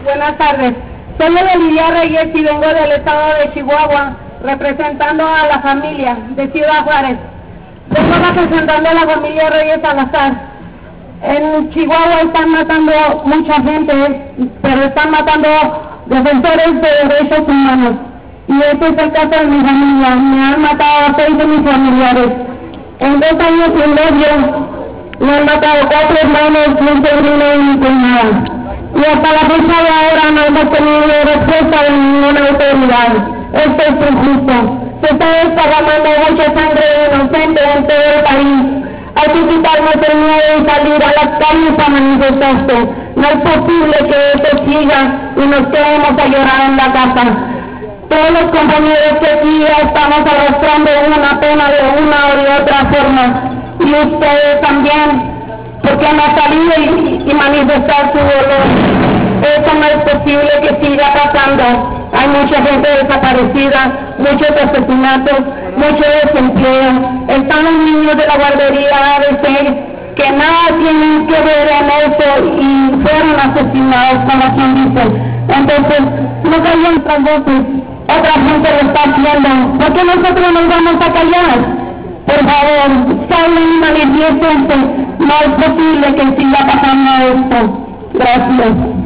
Buenas tardes. Soy Lidia Reyes y vengo del estado de Chihuahua, representando a la familia de Ciudad Juárez. Vengo representando a la familia Reyes Salazar. En Chihuahua están matando mucha gente, pero están matando defensores de derechos humanos. Y este es el caso de mi familia. Me han matado a 6 de mis familiares. En 2 años y medio me han matado 4 hermanos, un sobrino y mi cuñada. Y hasta la fecha de ahora no hemos tenido respuesta de ninguna autoridad. Esto es injusto. Se está derramando mucha sangre inocente en todo el país. Hay que quitarnos el miedo y salir a las calles a manifestarse. No es posible que esto siga y nos quedemos a llorar en la casa. Todos los compañeros que aquí estamos arrastrando una pena de una o de otra forma. Y ustedes también, porque no salir y manifestar su dolor. Eso no es posible que siga pasando. Hay mucha gente desaparecida, muchos asesinatos, mucho desempleo. Están los niños de la guardería ABC que nada tienen que ver en eso y fueron asesinados, como quien dice. Entonces, no callen otras voces. Otra gente lo está haciendo. ¿Por qué nosotros nos vamos a callar? Por favor, salgan y manifiestense. No es posible que siga pasando esto. Gracias.